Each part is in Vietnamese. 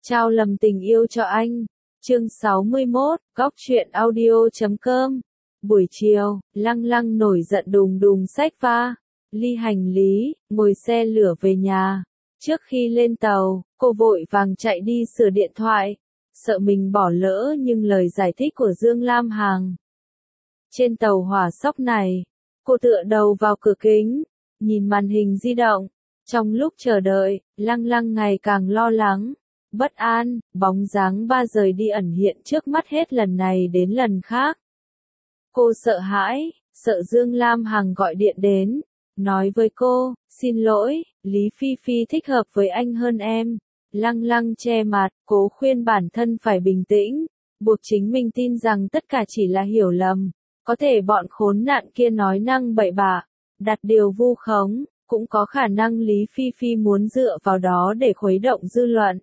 Trao lầm tình yêu cho anh. Chương 61, góc truyện audio.com. Buổi chiều, Lăng Lăng nổi giận đùng đùng xách ly hành lý, ngồi xe lửa về nhà. Trước khi lên tàu, cô vội vàng chạy đi sửa điện thoại, sợ mình bỏ lỡ nhưng lời giải thích của Dương Lam Hằng. Trên tàu hỏa sóc này, cô tựa đầu vào cửa kính, nhìn màn hình di động. Trong lúc chờ đợi, Lăng Lăng ngày càng lo lắng, bất an, bóng dáng rời đi ẩn hiện trước mắt hết lần này đến lần khác. Cô sợ hãi, sợ Dương Lam Hằng gọi điện đến, nói với cô, xin lỗi, Lý Phi Phi thích hợp với anh hơn em. Lăng Lăng che mặt, cố khuyên bản thân phải bình tĩnh, buộc chính mình tin rằng tất cả chỉ là hiểu lầm. Có thể bọn khốn nạn kia nói năng bậy bạ, đặt điều vu khống, cũng có khả năng Lý Phi Phi muốn dựa vào đó để khuấy động dư luận.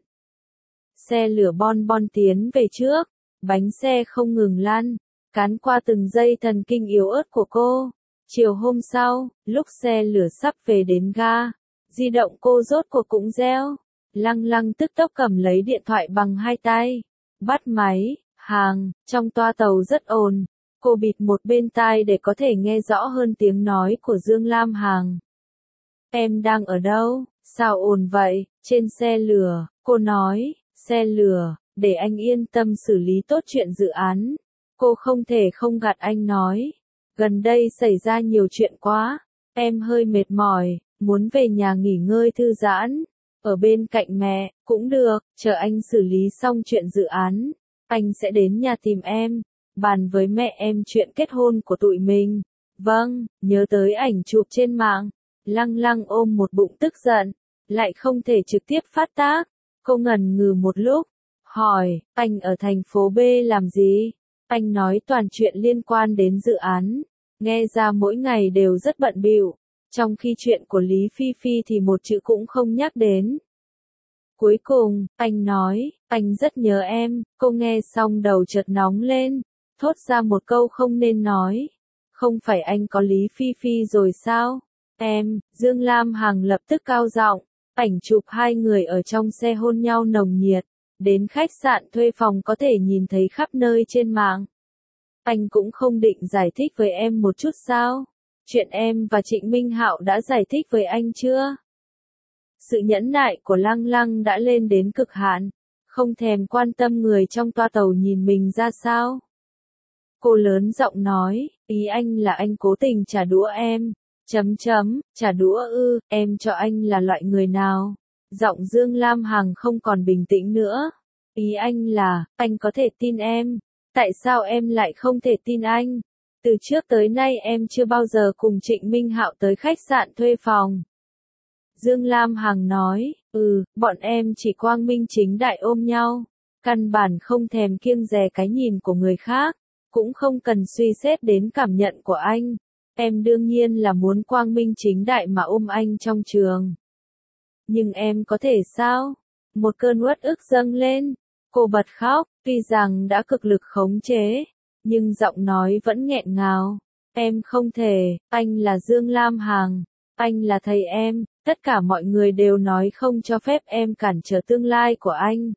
Xe lửa bon bon tiến về trước, bánh xe không ngừng lăn, cán qua từng dây thần kinh yếu ớt của cô. Chiều hôm sau, lúc xe lửa sắp về đến ga, di động cô rốt cuộc cũng reo. Lăng Lăng tức tốc cầm lấy điện thoại bằng hai tay, bắt máy, trong toa tàu rất ồn. Cô bịt một bên tai để có thể nghe rõ hơn tiếng nói của Dương Lam Hằng. Em đang ở đâu? Sao ồn vậy? Trên xe lửa, cô nói, xe lửa, để anh yên tâm xử lý tốt chuyện dự án. Cô không thể không gạt anh nói. Gần đây xảy ra nhiều chuyện quá, em hơi mệt mỏi, muốn về nhà nghỉ ngơi thư giãn. Ở bên cạnh mẹ, cũng được, chờ anh xử lý xong chuyện dự án. Anh sẽ đến nhà tìm em, bàn với mẹ em chuyện kết hôn của tụi mình. Vâng, nhớ tới ảnh chụp trên mạng. Lăng Lăng ôm một bụng tức giận, lại không thể trực tiếp phát tác. Cô ngần ngừ một lúc, hỏi, anh ở thành phố B làm gì? Anh nói toàn chuyện liên quan đến dự án, nghe ra mỗi ngày đều rất bận bịu, trong khi chuyện của Lý Phi Phi thì một chữ cũng không nhắc đến. Cuối cùng, anh nói, anh rất nhớ em. Cô nghe xong đầu chợt nóng lên, thốt ra một câu không nên nói. Không phải anh có Lý Phi Phi rồi sao? Em, Dương Lam Hằng lập tức cao giọng, ảnh chụp hai người ở trong xe hôn nhau nồng nhiệt, đến khách sạn thuê phòng có thể nhìn thấy khắp nơi trên mạng. Anh cũng không định giải thích với em một chút sao? Chuyện em và Trịnh Minh Hạo đã giải thích với anh chưa? Sự nhẫn nại của Lăng Lăng đã lên đến cực hạn, không thèm quan tâm người trong toa tàu nhìn mình ra sao. Cô lớn giọng nói, ý anh là anh cố tình trả đũa em. Trả đũa ư, em cho anh là loại người nào? Giọng Dương Lam Hằng không còn bình tĩnh nữa. Ý anh là, anh có thể tin em. Tại sao em lại không thể tin anh? Từ trước tới nay em chưa bao giờ cùng Trịnh Minh Hạo tới khách sạn thuê phòng. Dương Lam Hằng nói, bọn em chỉ quang minh chính đại ôm nhau. Căn bản không thèm kiêng dè cái nhìn của người khác, cũng không cần suy xét đến cảm nhận của anh. Em đương nhiên là muốn quang minh chính đại mà ôm anh trong trường. Nhưng em có thể sao? Một cơn uất ức dâng lên. Cô bật khóc, tuy rằng đã cực lực khống chế, nhưng giọng nói vẫn nghẹn ngào. Em không thể, anh là Dương Lam Hằng, anh là thầy em, tất cả mọi người đều nói không cho phép em cản trở tương lai của anh.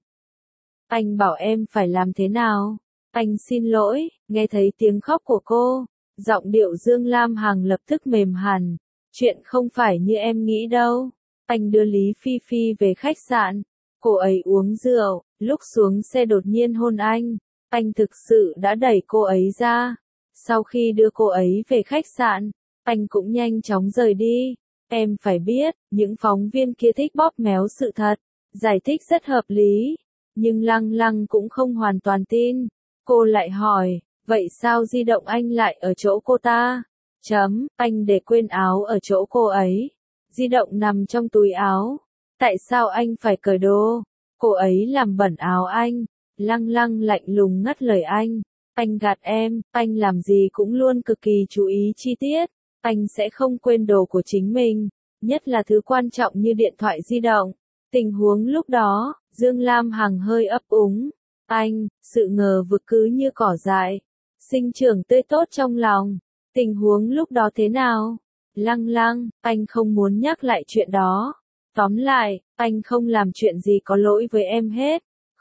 Anh bảo em phải làm thế nào? Anh xin lỗi. Nghe thấy tiếng khóc của cô, giọng điệu Dương Lam Hằng lập tức mềm hẳn. Chuyện không phải như em nghĩ đâu. Anh đưa Lý Phi Phi về khách sạn. Cô ấy uống rượu, lúc xuống xe đột nhiên hôn anh. Anh thực sự đã đẩy cô ấy ra. Sau khi đưa cô ấy về khách sạn, anh cũng nhanh chóng rời đi. Em phải biết, những phóng viên kia thích bóp méo sự thật. Giải thích rất hợp lý. Nhưng Lăng Lăng cũng không hoàn toàn tin. Cô lại hỏi, vậy sao di động anh lại ở chỗ cô ta? Anh để quên áo ở chỗ cô ấy. Di động nằm trong túi áo. Tại sao anh phải cởi đồ? Cô ấy làm bẩn áo anh. Lăng Lăng lạnh lùng ngắt lời anh. Anh gạt em, anh làm gì cũng luôn cực kỳ chú ý chi tiết. Anh sẽ không quên đồ của chính mình, nhất là thứ quan trọng như điện thoại di động. Tình huống lúc đó, Dương Lam Hằng hơi ấp úng. Anh, sự ngờ vực cứ như cỏ dại, sinh trưởng tươi tốt trong lòng. Tình huống lúc đó thế nào? Lăng Lăng, anh không muốn nhắc lại chuyện đó. Tóm lại, anh không làm chuyện gì có lỗi với em hết.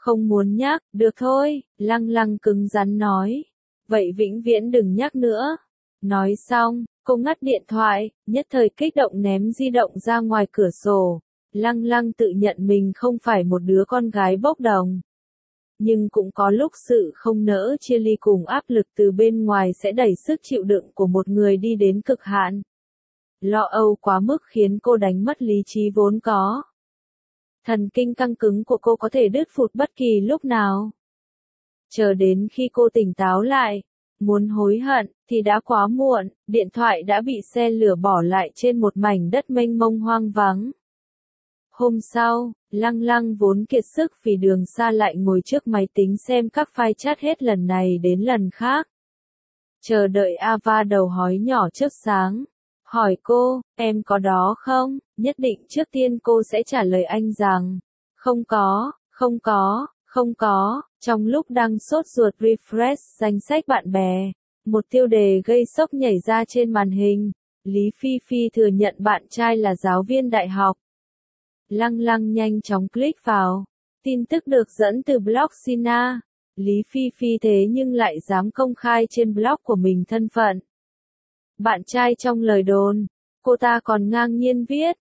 Không muốn nhắc, được thôi, Lăng Lăng cứng rắn nói. Vậy vĩnh viễn đừng nhắc nữa. Nói xong, cô ngắt điện thoại, nhất thời kích động ném di động ra ngoài cửa sổ. Lăng Lăng tự nhận mình không phải một đứa con gái bốc đồng. Nhưng cũng có lúc sự không nỡ chia ly cùng áp lực từ bên ngoài sẽ đẩy sức chịu đựng của một người đi đến cực hạn. Lo âu quá mức khiến cô đánh mất lý trí vốn có. Thần kinh căng cứng của cô có thể đứt phụt bất kỳ lúc nào. Chờ đến khi cô tỉnh táo lại, muốn hối hận, thì đã quá muộn, điện thoại đã bị xe lửa bỏ lại trên một mảnh đất mênh mông hoang vắng. Hôm sau, Lăng Lăng vốn kiệt sức vì đường xa lại ngồi trước máy tính xem các file chat hết lần này đến lần khác. Chờ đợi Ava đầu hói nhỏ trước sáng. Hỏi cô, em có đó không? Nhất định trước tiên cô sẽ trả lời anh rằng, không có, không có, không có. Trong lúc đang sốt ruột refresh danh sách bạn bè, một tiêu đề gây sốc nhảy ra trên màn hình. Lý Phi Phi thừa nhận bạn trai là giáo viên đại học. Lăng Lăng nhanh chóng click vào. Tin tức được dẫn từ blog Sina. Lý Phi Phi thế nhưng lại dám công khai trên blog của mình thân phận bạn trai trong lời đồn. Cô ta còn ngang nhiên viết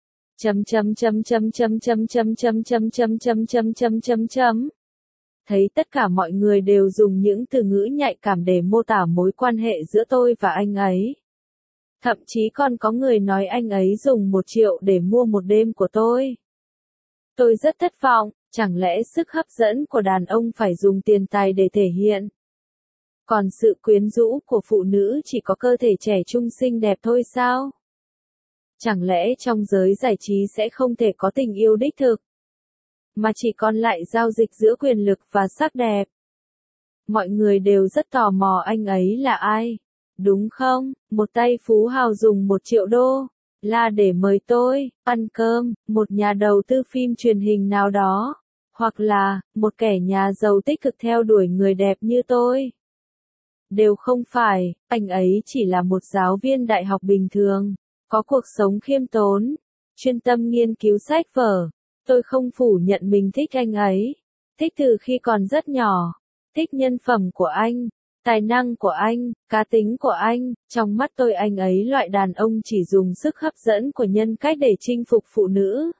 thấy tất cả mọi người đều dùng những từ ngữ nhạy cảm để mô tả mối quan hệ giữa tôi và anh ấy. Thậm chí còn có người nói anh ấy dùng 1 triệu để mua một đêm của tôi. Tôi rất thất vọng, chẳng lẽ sức hấp dẫn của đàn ông phải dùng tiền tài để thể hiện? Còn sự quyến rũ của phụ nữ chỉ có cơ thể trẻ trung xinh đẹp thôi sao? Chẳng lẽ trong giới giải trí sẽ không thể có tình yêu đích thực, mà chỉ còn lại giao dịch giữa quyền lực và sắc đẹp? Mọi người đều rất tò mò anh ấy là ai, đúng không? Một tay phú hào dùng 1 triệu đô là để mời tôi ăn cơm, một nhà đầu tư phim truyền hình nào đó, hoặc là một kẻ nhà giàu tích cực theo đuổi người đẹp như tôi. Đều không phải, anh ấy chỉ là một giáo viên đại học bình thường, có cuộc sống khiêm tốn, chuyên tâm nghiên cứu sách vở. Tôi không phủ nhận mình thích anh ấy, thích từ khi còn rất nhỏ, thích nhân phẩm của anh, tài năng của anh, cá tính của anh. Trong mắt tôi anh ấy loại đàn ông chỉ dùng sức hấp dẫn của nhân cách để chinh phục phụ nữ.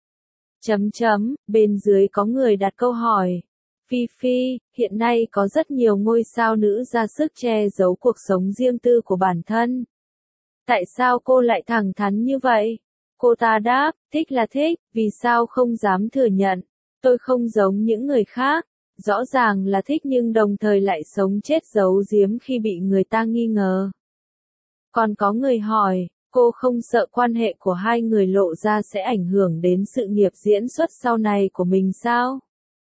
Bên dưới có người đặt câu hỏi. Phi Phi, hiện nay có rất nhiều ngôi sao nữ ra sức che giấu cuộc sống riêng tư của bản thân. Tại sao cô lại thẳng thắn như vậy? Cô ta đáp, thích là thích, vì sao không dám thừa nhận. Tôi không giống những người khác, rõ ràng là thích nhưng đồng thời lại sống chết giấu giếm khi bị người ta nghi ngờ. Còn có người hỏi, cô không sợ quan hệ của hai người lộ ra sẽ ảnh hưởng đến sự nghiệp diễn xuất sau này của mình sao?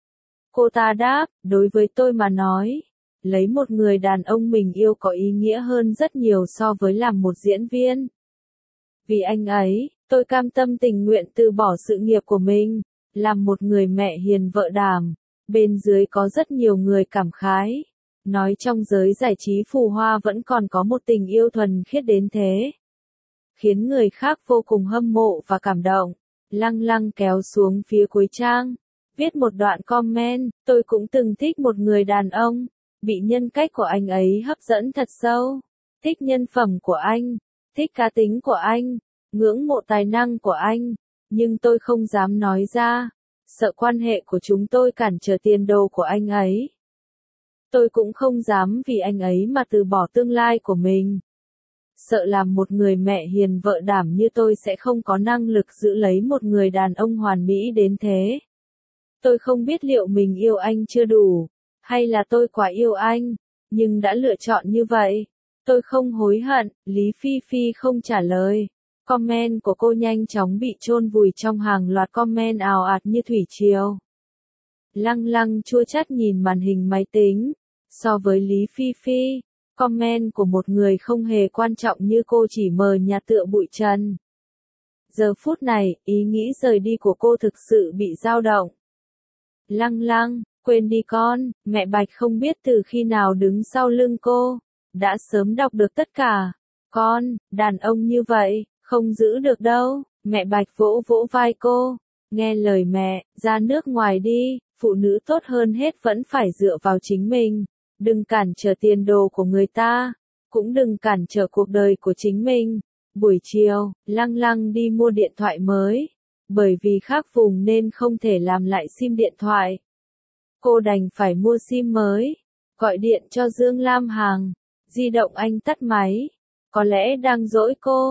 Cô ta đáp, đối với tôi mà nói, lấy một người đàn ông mình yêu có ý nghĩa hơn rất nhiều so với làm một diễn viên. Vì anh ấy, tôi cam tâm tình nguyện từ bỏ sự nghiệp của mình, làm một người mẹ hiền vợ đảm. Bên dưới có rất nhiều người cảm khái, nói trong giới giải trí phù hoa vẫn còn có một tình yêu thuần khiết đến thế, khiến người khác vô cùng hâm mộ và cảm động. Lăng Lăng kéo xuống phía cuối trang, viết một đoạn comment, tôi cũng từng thích một người đàn ông, bị nhân cách của anh ấy hấp dẫn thật sâu, thích nhân phẩm của anh, thích cá tính của anh, ngưỡng mộ tài năng của anh, nhưng tôi không dám nói ra, sợ quan hệ của chúng tôi cản trở tiền đồ của anh ấy. Tôi cũng không dám vì anh ấy mà từ bỏ tương lai của mình. Sợ làm một người mẹ hiền vợ đảm như tôi sẽ không có năng lực giữ lấy một người đàn ông hoàn mỹ đến thế. Tôi không biết liệu mình yêu anh chưa đủ, hay là tôi quá yêu anh, nhưng đã lựa chọn như vậy. Tôi không hối hận. Lý Phi Phi không trả lời. Comment của cô nhanh chóng bị chôn vùi trong hàng loạt comment ào ạt như thủy triều. Lăng Lăng chua chát nhìn màn hình máy tính. So với Lý Phi Phi, comment của một người không hề quan trọng như cô chỉ mờ nhạt tựa bụi trần. Giờ phút này, ý nghĩ rời đi của cô thực sự bị dao động. Lăng Lăng, quên đi con, mẹ Bạch không biết từ khi nào đứng sau lưng cô, đã sớm đọc được tất cả. Con, đàn ông như vậy, không giữ được đâu. Mẹ Bạch vỗ vỗ vai cô. nghe lời mẹ, ra nước ngoài đi, phụ nữ tốt hơn hết vẫn phải dựa vào chính mình, đừng cản trở tiền đồ của người ta, cũng đừng cản trở cuộc đời của chính mình. Buổi chiều, Lăng Lăng đi mua điện thoại mới, bởi vì khác vùng nên không thể làm lại sim điện thoại. Cô đành phải mua sim mới, gọi điện cho Dương Lam Hằng, di động anh tắt máy, có lẽ đang dỗi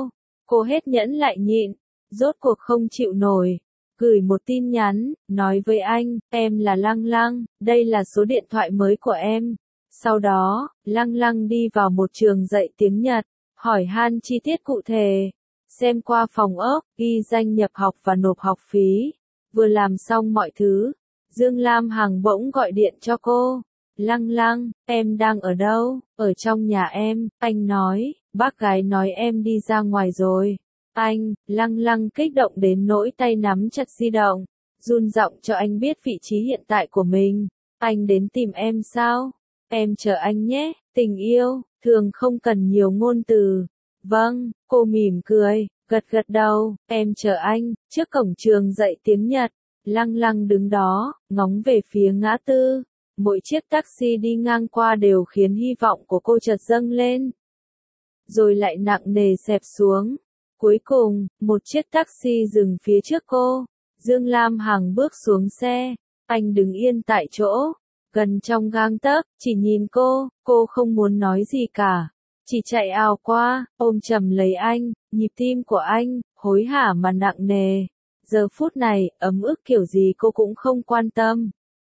cô hết nhẫn lại nhịn, rốt cuộc không chịu nổi, gửi một tin nhắn, nói với anh, em là Lăng Lăng, đây là số điện thoại mới của em. Sau đó, Lăng Lăng đi vào một trường dạy tiếng Nhật, hỏi han chi tiết cụ thể, xem qua phòng ốc, ghi danh nhập học và nộp học phí. Vừa làm xong mọi thứ, Dương Lam Hằng bỗng gọi điện cho cô. Lăng Lăng, em đang ở đâu? Ở trong nhà em, anh nói, bác gái nói em đi ra ngoài rồi. Anh, Lăng Lăng kích động đến nỗi tay nắm chặt di động, run giọng cho anh biết vị trí hiện tại của mình. Anh đến tìm em sao? Em chờ anh nhé, tình yêu, thường không cần nhiều ngôn từ. Vâng, cô mỉm cười, gật gật đầu, em chờ anh, trước cổng trường dạy tiếng Nhật. Lăng Lăng đứng đó, ngóng về phía ngã tư. Mỗi chiếc taxi đi ngang qua đều khiến hy vọng của cô chợt dâng lên, rồi lại nặng nề xẹp xuống. Cuối cùng, một chiếc taxi dừng phía trước cô. Dương Lam Hằng bước xuống xe, anh đứng yên tại chỗ, gần trong gang tấc, chỉ nhìn cô không muốn nói gì cả, chỉ chạy ào qua, ôm chầm lấy anh, nhịp tim của anh, hối hả mà nặng nề. Giờ phút này, ấm ức kiểu gì cô cũng không quan tâm.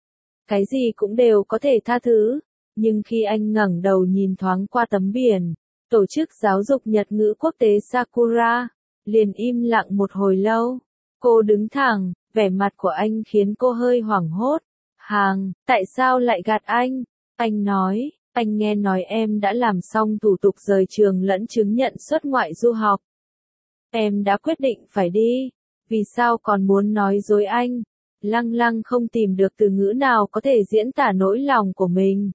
Cái gì cũng đều có thể tha thứ, nhưng khi anh ngẩng đầu nhìn thoáng qua tấm biển, tổ chức giáo dục Nhật ngữ quốc tế Sakura, liền im lặng một hồi lâu. Cô đứng thẳng, vẻ mặt của anh khiến cô hơi hoảng hốt. Hằng, tại sao lại gạt anh? Anh nói, anh nghe nói em đã làm xong thủ tục rời trường lẫn chứng nhận xuất ngoại du học. Em đã quyết định phải đi, vì sao còn muốn nói dối anh? Lăng Lăng không tìm được từ ngữ nào có thể diễn tả nỗi lòng của mình.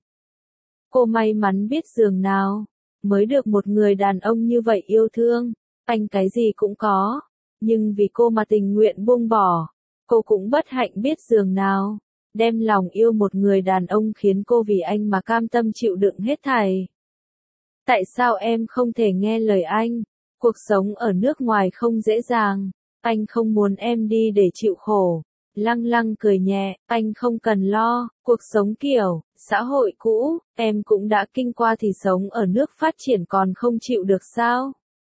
Cô may mắn biết giường nào, mới được một người đàn ông như vậy yêu thương. Anh cái gì cũng có, nhưng vì cô mà tình nguyện buông bỏ. Cô cũng bất hạnh biết giường nào, đem lòng yêu một người đàn ông khiến cô vì anh mà cam tâm chịu đựng hết thảy. Tại sao em không thể nghe lời anh? Cuộc sống ở nước ngoài không dễ dàng, anh không muốn em đi để chịu khổ. Lăng Lăng cười nhẹ, anh không cần lo, cuộc sống kiểu, xã hội cũ, em cũng đã kinh qua thì sống ở nước phát triển còn không chịu được sao?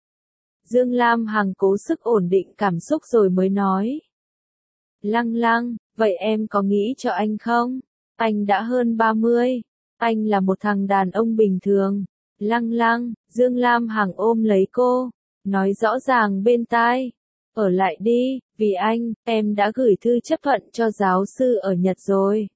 Dương Lam Hằng cố sức ổn định cảm xúc rồi mới nói. Lăng Lăng, vậy em có nghĩ cho anh không? Anh đã hơn 30, anh là một thằng đàn ông bình thường. Lăng Lăng, Dương Lam Hằng ôm lấy cô, nói rõ ràng bên tai. Ở lại đi, vì anh, em đã gửi thư chấp thuận cho giáo sư ở Nhật rồi.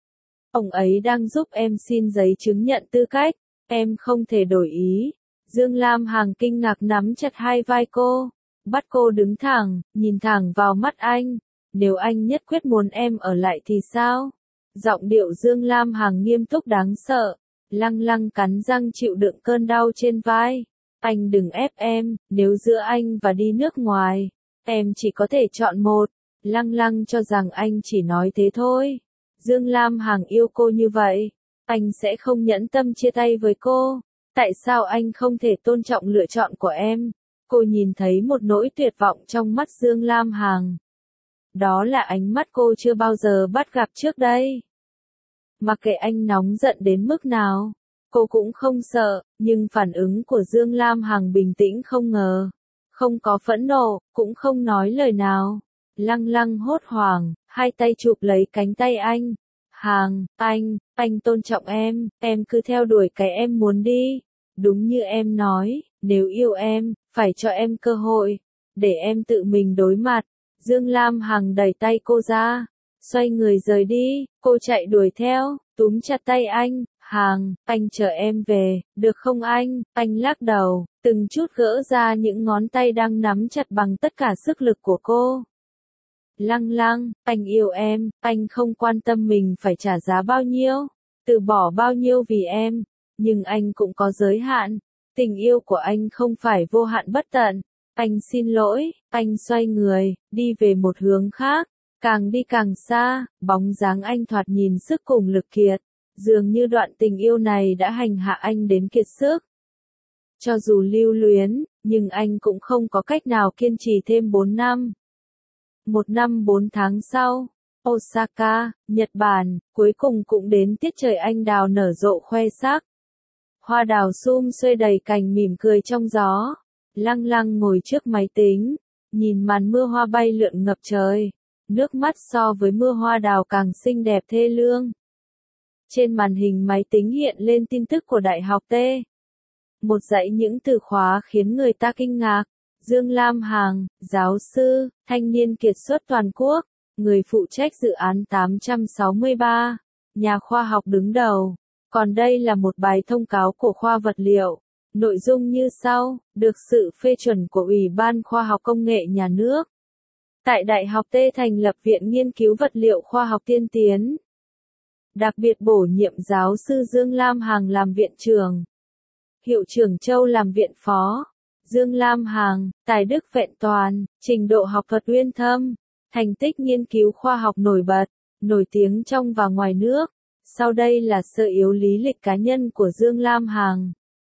Ông ấy đang giúp em xin giấy chứng nhận tư cách, em không thể đổi ý. Dương Lam Hằng kinh ngạc nắm chặt hai vai cô, bắt cô đứng thẳng, nhìn thẳng vào mắt anh. Nếu anh nhất quyết muốn em ở lại thì sao? Giọng điệu Dương Lam Hằng nghiêm túc đáng sợ. Lăng Lăng cắn răng chịu đựng cơn đau trên vai. Anh đừng ép em, nếu giữa anh và đi nước ngoài, em chỉ có thể chọn một. Lăng Lăng cho rằng anh chỉ nói thế thôi. Dương Lam Hằng yêu cô như vậy, anh sẽ không nhẫn tâm chia tay với cô. Tại sao anh không thể tôn trọng lựa chọn của em? Cô nhìn thấy một nỗi tuyệt vọng trong mắt Dương Lam Hằng. Đó là ánh mắt cô chưa bao giờ bắt gặp trước đây. Mặc kệ anh nóng giận đến mức nào, cô cũng không sợ, nhưng phản ứng của Dương Lam Hằng bình tĩnh không ngờ. Không có phẫn nộ, cũng không nói lời nào. Lăng Lăng hốt hoảng, hai tay chụp lấy cánh tay anh. Hằng, anh tôn trọng em cứ theo đuổi cái em muốn đi. Đúng như em nói, nếu yêu em, phải cho em cơ hội, để em tự mình đối mặt. Dương Lam Hằng đẩy tay cô ra, xoay người rời đi, cô chạy đuổi theo, túm chặt tay anh. Hằng, anh chờ em về, được không anh? Anh lắc đầu, từng chút gỡ ra những ngón tay đang nắm chặt bằng tất cả sức lực của cô. Lăng Lăng, anh yêu em, anh không quan tâm mình phải trả giá bao nhiêu, từ bỏ bao nhiêu vì em, nhưng anh cũng có giới hạn, tình yêu của anh không phải vô hạn bất tận. Anh xin lỗi, anh xoay người, đi về một hướng khác. Càng đi càng xa, bóng dáng anh thoạt nhìn sức cùng lực kiệt, dường như đoạn tình yêu này đã hành hạ anh đến kiệt sức. Cho dù lưu luyến, nhưng anh cũng không có cách nào kiên trì thêm 4 năm. 1 năm 4 tháng sau, Osaka, Nhật Bản, cuối cùng cũng đến tiết trời anh đào nở rộ khoe sắc. Hoa đào sum xuê đầy cành mỉm cười trong gió. Lăng Lăng ngồi trước máy tính, nhìn màn mưa hoa bay lượn ngập trời. Nước mắt so với mưa hoa đào càng xinh đẹp thê lương. Trên màn hình máy tính hiện lên tin tức của Đại học T. Một dãy những từ khóa khiến người ta kinh ngạc. Dương Lam Hằng, giáo sư, thanh niên kiệt xuất toàn quốc, người phụ trách dự án 863, nhà khoa học đứng đầu. Còn đây là một bài thông cáo của khoa vật liệu. Nội dung như sau, được sự phê chuẩn của Ủy ban Khoa học Công nghệ Nhà nước. Tại Đại học T thành lập Viện Nghiên cứu Vật liệu Khoa học tiên tiến. Đặc biệt bổ nhiệm giáo sư Dương Lam Hằng làm viện trưởng. Hiệu trưởng Châu làm viện phó. Dương Lam Hằng, tài đức vẹn toàn, trình độ học thuật uyên thâm, thành tích nghiên cứu khoa học nổi bật, nổi tiếng trong và ngoài nước. Sau đây là sơ yếu lý lịch cá nhân của Dương Lam Hằng.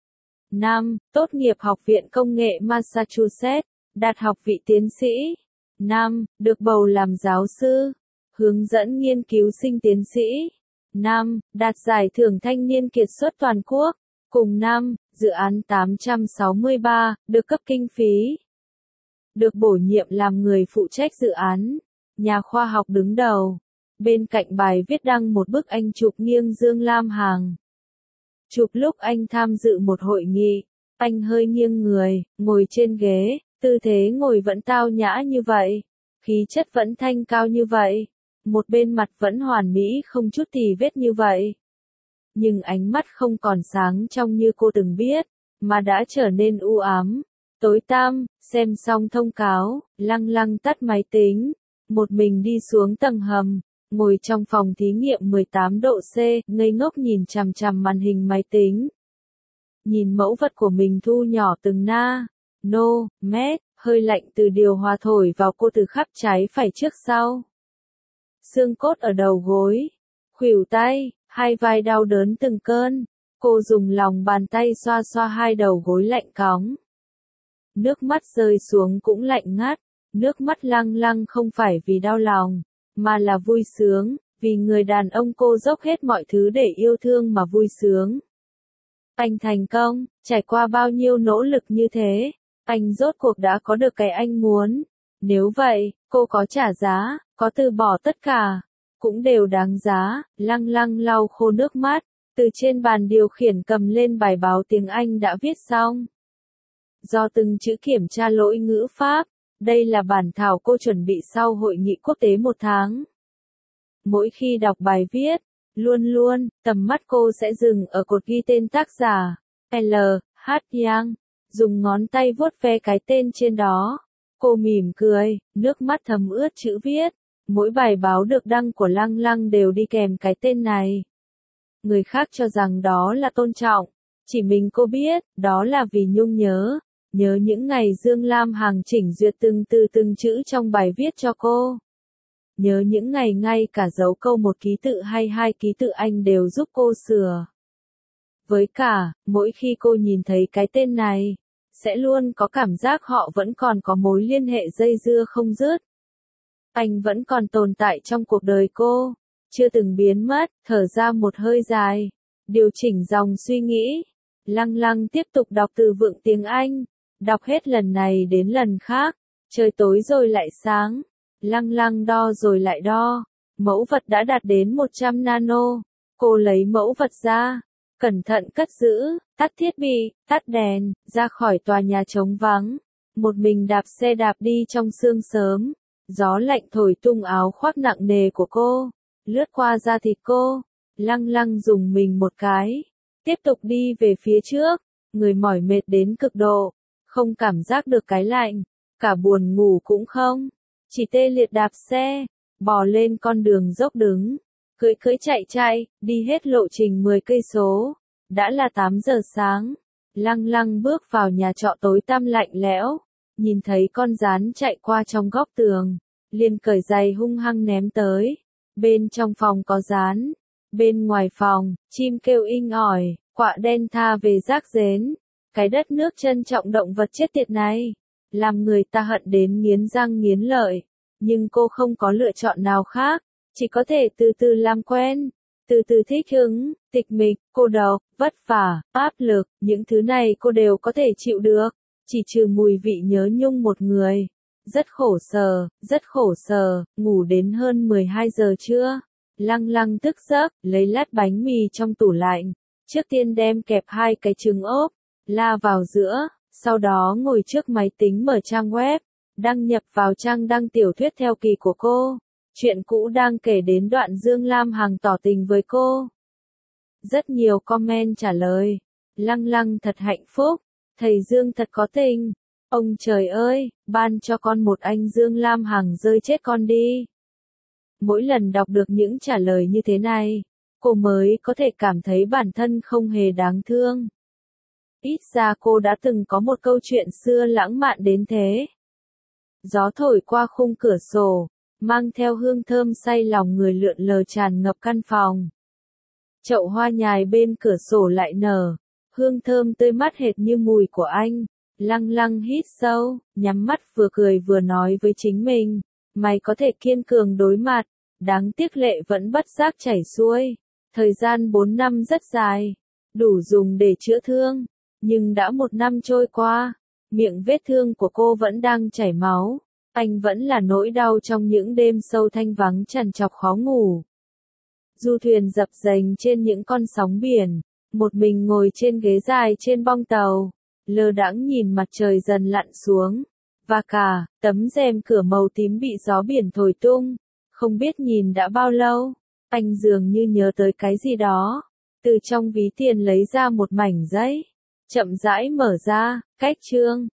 Năm, tốt nghiệp Học viện Công nghệ Massachusetts, đạt học vị tiến sĩ. Năm, được bầu làm giáo sư, hướng dẫn nghiên cứu sinh tiến sĩ. Năm, đạt giải thưởng thanh niên kiệt xuất toàn quốc. Cùng năm, dự án 863, được cấp kinh phí. Được bổ nhiệm làm người phụ trách dự án, nhà khoa học đứng đầu. Bên cạnh bài viết đăng một bức anh chụp nghiêng Dương Lam Hằng. Chụp lúc anh tham dự một hội nghị, anh hơi nghiêng người, ngồi trên ghế, tư thế ngồi vẫn tao nhã như vậy, khí chất vẫn thanh cao như vậy, một bên mặt vẫn hoàn mỹ không chút tì vết như vậy. Nhưng ánh mắt không còn sáng trong như cô từng biết, mà đã trở nên u ám, tối tăm. Xem xong thông cáo, Lăng Lăng tắt máy tính, một mình đi xuống tầng hầm, ngồi trong phòng thí nghiệm 18 độ C, ngây ngốc nhìn chằm chằm màn hình máy tính. Nhìn mẫu vật của mình thu nhỏ từng mét, hơi lạnh từ điều hòa thổi vào cô từ khắp trái phải trước sau. Xương cốt ở đầu gối, khuỷu tay, hai vai đau đớn từng cơn, cô dùng lòng bàn tay xoa xoa hai đầu gối lạnh cóng. Nước mắt rơi xuống cũng lạnh ngắt, nước mắt Lăng Lăng không phải vì đau lòng, mà là vui sướng, vì người đàn ông cô dốc hết mọi thứ để yêu thương mà vui sướng. Anh thành công, trải qua bao nhiêu nỗ lực như thế, anh rốt cuộc đã có được cái anh muốn. Nếu vậy, cô có trả giá, có từ bỏ tất cả, cũng đều đáng giá. Lăng Lăng lau khô nước mắt, từ trên bàn điều khiển cầm lên bài báo tiếng Anh đã viết xong. Do từng chữ kiểm tra lỗi ngữ pháp, đây là bản thảo cô chuẩn bị sau hội nghị quốc tế 1 tháng. Mỗi khi đọc bài viết, luôn tầm mắt cô sẽ dừng ở cột ghi tên tác giả, L. H. Yang, dùng ngón tay vuốt ve cái tên trên đó. Cô mỉm cười, nước mắt thấm ướt chữ viết. Mỗi bài báo được đăng của Lăng Lăng đều đi kèm cái tên này. Người khác cho rằng đó là tôn trọng, chỉ mình cô biết, đó là vì nhung nhớ. Nhớ những ngày Dương Lam Hằng chỉnh duyệt từng từ từng chữ trong bài viết cho cô. Nhớ những ngày ngay cả dấu câu một ký tự hay 2 ký tự anh đều giúp cô sửa. Với cả, mỗi khi cô nhìn thấy cái tên này, sẽ luôn có cảm giác họ vẫn còn có mối liên hệ dây dưa không dứt. Anh vẫn còn tồn tại trong cuộc đời cô, chưa từng biến mất. Thở ra một hơi dài, điều chỉnh dòng suy nghĩ. Lăng Lăng tiếp tục đọc từ vựng tiếng Anh, đọc hết lần này đến lần khác. Trời tối rồi lại sáng, Lăng Lăng đo rồi lại đo, mẫu vật đã đạt đến 100 nano. Cô lấy mẫu vật ra, cẩn thận cất giữ, tắt thiết bị, tắt đèn, ra khỏi tòa nhà trống vắng. Một mình đạp xe đạp đi trong sương sớm, gió lạnh thổi tung áo khoác nặng nề của cô, lướt qua da thịt cô. Lăng Lăng dùng mình một cái, tiếp tục đi về phía trước, người mỏi mệt đến cực độ, không cảm giác được cái lạnh, cả buồn ngủ cũng không, chỉ tê liệt đạp xe, bò lên con đường dốc đứng, cưỡi chạy, đi hết lộ trình 10 cây số. Đã là 8 giờ sáng, Lăng Lăng bước vào nhà trọ tối tăm lạnh lẽo, nhìn thấy con gián chạy qua trong góc tường, liền cởi giày hung hăng ném tới. Bên trong phòng có rán. Bên ngoài phòng, chim kêu inh ỏi, quạ đen tha về rác rến. Cái đất nước trân trọng động vật chết tiệt này. Làm người ta hận đến nghiến răng nghiến lợi. Nhưng cô không có lựa chọn nào khác. Chỉ có thể từ từ làm quen. Từ từ thích ứng, tịch mịch, cô độc, vất vả, áp lực. Những thứ này cô đều có thể chịu được. Chỉ trừ mùi vị nhớ nhung một người. Rất khổ sở, ngủ đến hơn 12 giờ trưa. Lăng lăng thức giấc, lấy lát bánh mì trong tủ lạnh. Trước tiên đem kẹp 2 cái trứng ốp, la vào giữa, sau đó ngồi trước máy tính mở trang web, đăng nhập vào trang đăng tiểu thuyết theo kỳ của cô. Chuyện cũ đang kể đến đoạn Dương Lam Hằng tỏ tình với cô. Rất nhiều comment trả lời. Lăng lăng thật hạnh phúc, thầy Dương thật có tình. Ông trời ơi, ban cho con một anh Dương Lam Hằng rơi chết con đi. Mỗi lần đọc được những trả lời như thế này, cô mới có thể cảm thấy bản thân không hề đáng thương. Ít ra cô đã từng có một câu chuyện xưa lãng mạn đến thế. Gió thổi qua khung cửa sổ, mang theo hương thơm say lòng người lượn lờ tràn ngập căn phòng. Chậu hoa nhài bên cửa sổ lại nở, hương thơm tươi mát hệt như mùi của anh. Lăng lăng hít sâu, nhắm mắt vừa cười vừa nói với chính mình, mày có thể kiên cường đối mặt, đáng tiếc lệ vẫn bất giác chảy xuôi. Thời gian 4 năm rất dài, đủ dùng để chữa thương, nhưng đã 1 năm trôi qua, miệng vết thương của cô vẫn đang chảy máu, anh vẫn là nỗi đau trong những đêm sâu thanh vắng trằn trọc khó ngủ. Du thuyền dập dềnh trên những con sóng biển, một mình ngồi trên ghế dài trên bong tàu, lơ đãng nhìn mặt trời dần lặn xuống, và cả tấm rèm cửa màu tím bị gió biển thổi tung. Không biết nhìn đã bao lâu, anh dường như nhớ tới cái gì đó, từ trong ví tiền lấy ra một mảnh giấy, chậm rãi mở ra, cách chương.